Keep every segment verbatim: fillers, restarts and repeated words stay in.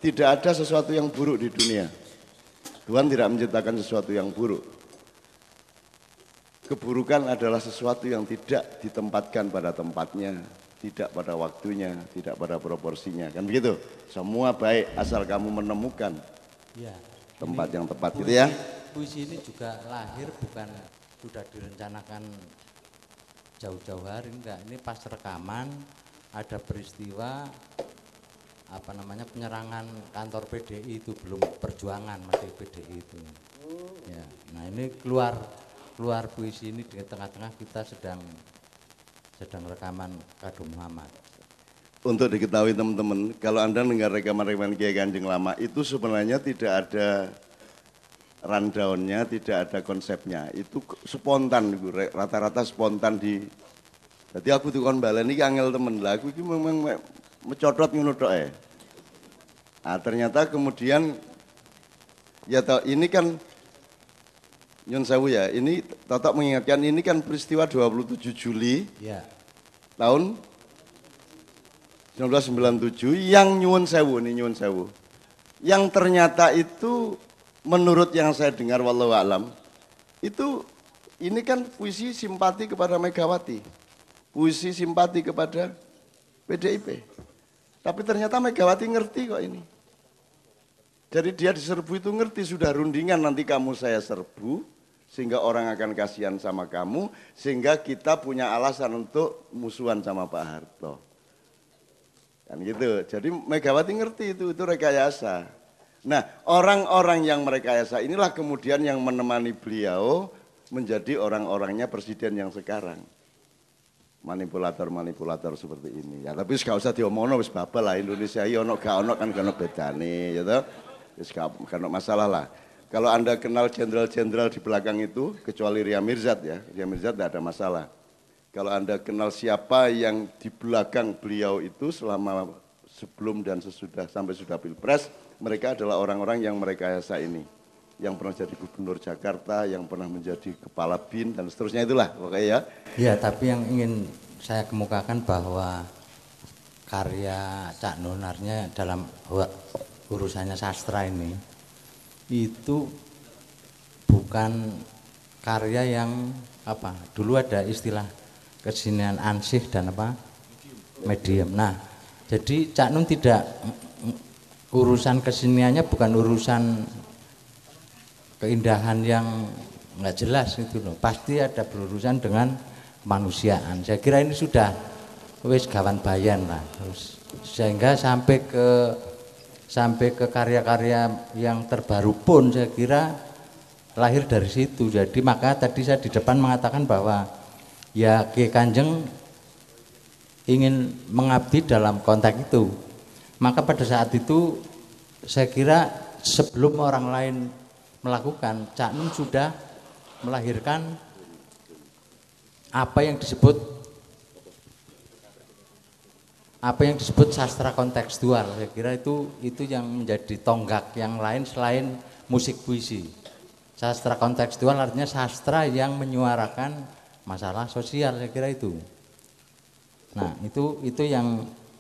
tidak ada sesuatu yang buruk di dunia. Tuhan tidak menciptakan sesuatu yang buruk. Keburukan adalah sesuatu yang tidak ditempatkan pada tempatnya, tidak pada waktunya, tidak pada proporsinya. Kan begitu? Semua baik asal kamu menemukan ya, tempat yang tepat puisi, gitu ya. Puisi ini juga lahir bukan sudah direncanakan jauh-jauh hari, enggak. Ini pas rekaman ada peristiwa apa namanya penyerangan kantor P D I itu, belum perjuangan masih P D I itu. Ya, nah ini keluar keluar puisi ini di tengah-tengah kita sedang sedang rekaman Kado Muhammad. Untuk diketahui teman-teman, kalau Anda dengar rekaman-rekaman Kiai Kanjeng lama itu sebenarnya tidak ada rundown-nya, tidak ada konsepnya. Itu spontan, rata-rata spontan di. Jadi aku tuh kon balen iki angel temen lah, aku iki memang mencodot ngono tok e. Nah, ternyata kemudian ya toh, ini kan nyun sewu ya, ini Totok mengingatkan ini kan peristiwa dua puluh tujuh Juli ya. Tahun seribu sembilan ratus sembilan puluh tujuh yang nyun sewu nih nyun sewu. Yang ternyata itu menurut yang saya dengar wallahu alam itu ini kan puisi simpati kepada Megawati. Puisi simpati kepada P D I P. Tapi ternyata Megawati ngerti kok ini. Jadi dia diserbu itu ngerti, sudah rundingan nanti kamu saya serbu, sehingga orang akan kasihan sama kamu, sehingga kita punya alasan untuk musuhan sama Pak Harto. Kan gitu, jadi Megawati ngerti itu, itu rekayasa. Nah orang-orang yang merekayasa inilah kemudian yang menemani beliau menjadi orang-orangnya presiden yang sekarang. Manipulator-manipulator seperti ini. Ya tapi gak usah diomongno wis babal lah, Indonesia iki ono gak ono kan gak ono bedane gitu. Wis gak ono masalah lah. Kalau Anda kenal jenderal-jenderal di belakang itu kecuali Ria Mirzad ya, Ria Mirzad tidak ada masalah. Kalau Anda kenal siapa yang di belakang beliau itu selama sebelum dan sesudah sampai sudah Pilpres, mereka adalah orang-orang yang merekayasa ini. Yang pernah jadi gubernur Jakarta, yang pernah menjadi kepala B I N dan seterusnya itulah pokoknya ya. Ya, tapi yang ingin saya kemukakan bahwa karya Cak Nonarnya dalam urusannya sastra ini itu bukan karya yang apa? Dulu ada istilah kesenian ansih dan apa? Medium. Nah, jadi Cak Nun tidak urusan keseniannya bukan urusan keindahan yang nggak jelas itu loh, pasti ada berurusan dengan kemanusiaan. Saya kira ini sudah wis gawan bayan lah, terus sehingga sampai ke sampai ke karya-karya yang terbaru pun saya kira lahir dari situ. Jadi maka tadi saya di depan mengatakan bahwa ya Kiai Kanjeng ingin mengabdi dalam konteks itu. Maka pada saat itu saya kira sebelum orang lain melakukan, Cak Nun sudah melahirkan apa yang disebut apa yang disebut sastra kontekstual. Saya kira itu itu yang menjadi tonggak yang lain selain musik puisi. Sastra kontekstual artinya sastra yang menyuarakan masalah sosial, saya kira itu. Nah, itu itu yang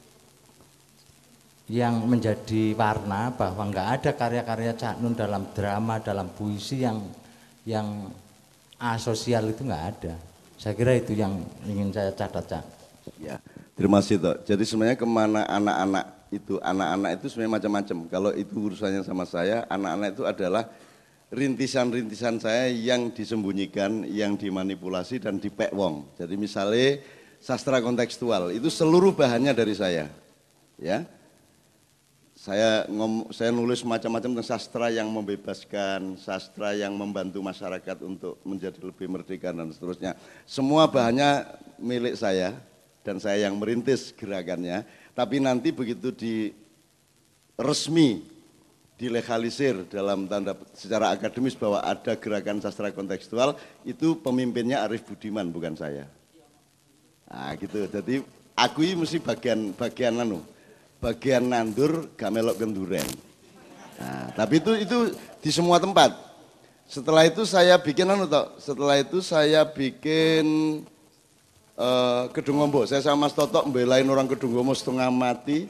yang menjadi warna bahwa enggak ada karya-karya Cak Nun dalam drama, dalam puisi yang yang asosial itu enggak ada. Saya kira itu yang ingin saya catat, Cak. Ya, terima kasih Tok. Jadi sebenarnya kemana anak-anak itu, anak-anak itu sebenarnya macam-macam. Kalau itu urusannya sama saya, anak-anak itu adalah rintisan-rintisan saya yang disembunyikan, yang dimanipulasi dan dipek wong. Jadi misalnya sastra kontekstual itu seluruh bahannya dari saya, ya. Saya ngom, saya nulis macam-macam tentang sastra yang membebaskan, sastra yang membantu masyarakat untuk menjadi lebih merdeka dan seterusnya. Semua bahannya milik saya dan saya yang merintis gerakannya. Tapi nanti begitu di resmi dilegalisir dalam tanda secara akademis bahwa ada gerakan sastra kontekstual, itu pemimpinnya Arif Budiman bukan saya. Nah gitu. Jadi aku ini mesti bagian bagian anu. Bagian nandur gak melok kenduren. Nah, tapi itu itu di semua tempat. Setelah itu saya bikin anu toh, setelah itu saya bikin uh, Kedungombo. Saya sama Mas Totok membelain orang Kedungombo setengah mati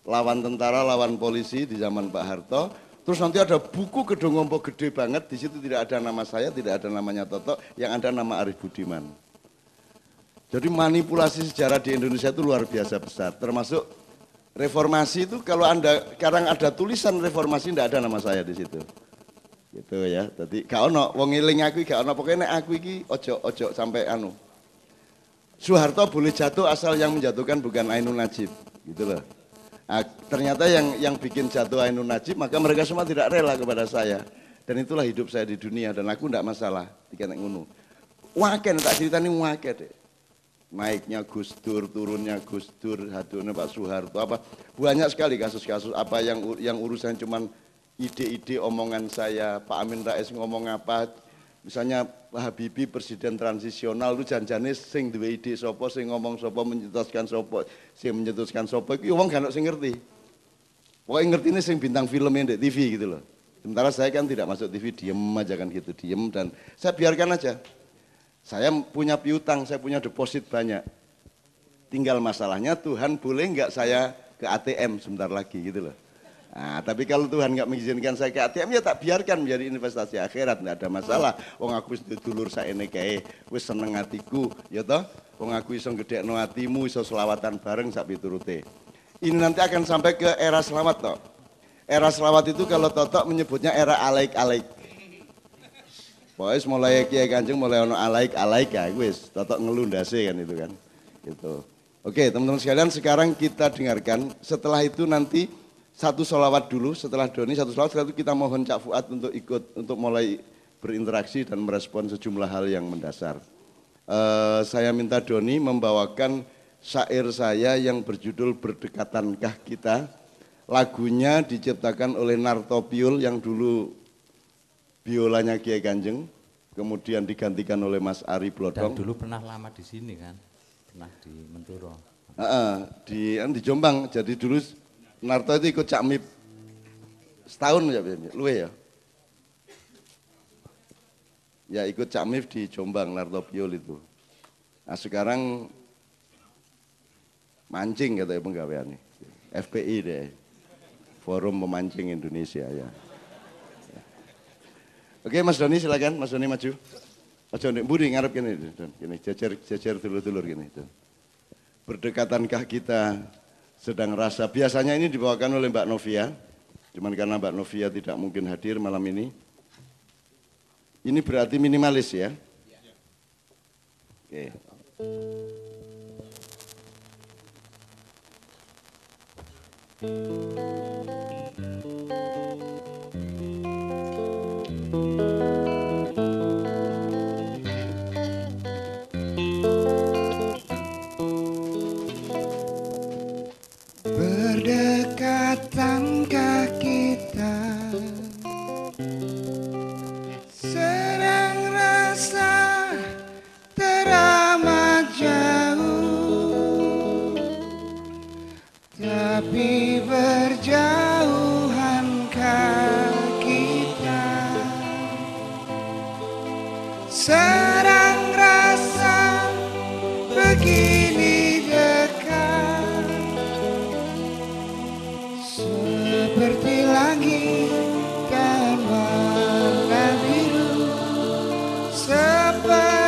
lawan tentara, lawan polisi di zaman Pak Harto. Terus nanti ada buku Gedung Ngompo gede banget, di situ tidak ada nama saya, tidak ada namanya Toto, yang ada nama Arif Budiman. Jadi manipulasi sejarah di Indonesia itu luar biasa besar, termasuk reformasi itu kalau Anda sekarang ada tulisan reformasi tidak ada nama saya di situ. Gitu ya. Jadi gak ono wong eling aku gak ono, pokoknya nek aku iki ojo ojo sampai anu. Soeharto boleh jatuh asal yang menjatuhkan bukan Ainun Najib, gitu loh. Nah, ternyata yang yang bikin jatuh Ainun Najib, maka mereka semua tidak rela kepada saya. Dan itulah hidup saya di dunia, dan aku tidak masalah dikena ngono. Waken tak ceritani waken deh. Naiknya Gus Dur, turunnya Gus Dur, hadirnya Pak Soeharto, apa banyak sekali kasus-kasus apa yang yang urusan cuman ide-ide omongan saya, Pak Amin Rais ngomong apa, misalnya Pak Habibie presiden transisional itu janjane sing duwe ide sopo, sing ngomong sopo, mencetuskan sopo, sing mencetuskan sopo, itu wong gak ono sing ngerti. Pokoknya ngerti ini sing bintang filmnya di T V gitu loh. Sementara saya kan tidak masuk T V, diem aja kan gitu, diem dan saya biarkan aja. Saya punya piutang, saya punya deposit banyak. Tinggal masalahnya Tuhan boleh nggak saya ke A T M sebentar lagi gitu loh. Nah, tapi kalau Tuhan nggak mengizinkan saya ke A T M ya tak biarkan menjadi investasi akhirat, nggak ada masalah. Wong aku wis dulur saene kae, wis seneng hatiku, ya toh. Wong aku iso gedhekno atimu, iso selawatan bareng sak piturute. Ini nanti akan sampai ke era selawat toh. Era selawat itu kalau Totok menyebutnya era alaik-alaik. Pokoknya mulai Kiai Kanjeng mulai ono alaik-alaik ya, wis Totok ngelundase kan itu kan. Gitu. Oke, teman-teman sekalian, sekarang kita dengarkan. Setelah itu nanti satu sholawat dulu, setelah Doni satu sholawat, setelah itu kita mohon Cak Fuad untuk ikut, untuk mulai berinteraksi dan merespon sejumlah hal yang mendasar. Uh, saya minta Doni membawakan syair saya yang berjudul Berdekatankah Kita. Lagunya diciptakan oleh Narto Piul yang dulu biolanya Kiai Kanjeng, kemudian digantikan oleh Mas Ari Blodong. Dan dulu pernah lama di sini kan, pernah di Menturo. Uh, di, di Jombang, jadi dulu Narto itu ikut Cak Mip setahun ya, luwe ya. Ya ikut Cak Mip di Jombang, Narto Piul itu. Nah sekarang mancing katanya penggaweannya, F P I deh, Forum Pemancing Indonesia ya. Oke Mas Doni silakan, Mas Doni maju. Mas Doni, budi ngarep gini, gini, jejer, jejer dulur-dulur gini. Berdekatankah kita sedang rasa, biasanya ini dibawakan oleh Mbak Novia, cuman karena Mbak Novia tidak mungkin hadir malam ini. Ini berarti minimalis ya. Oke. Berdekatankah kita sedang rasa teramat jauh, tapi berjauhankah kita sedang rasa begini dekat, seperti langit dan warna biru, seperti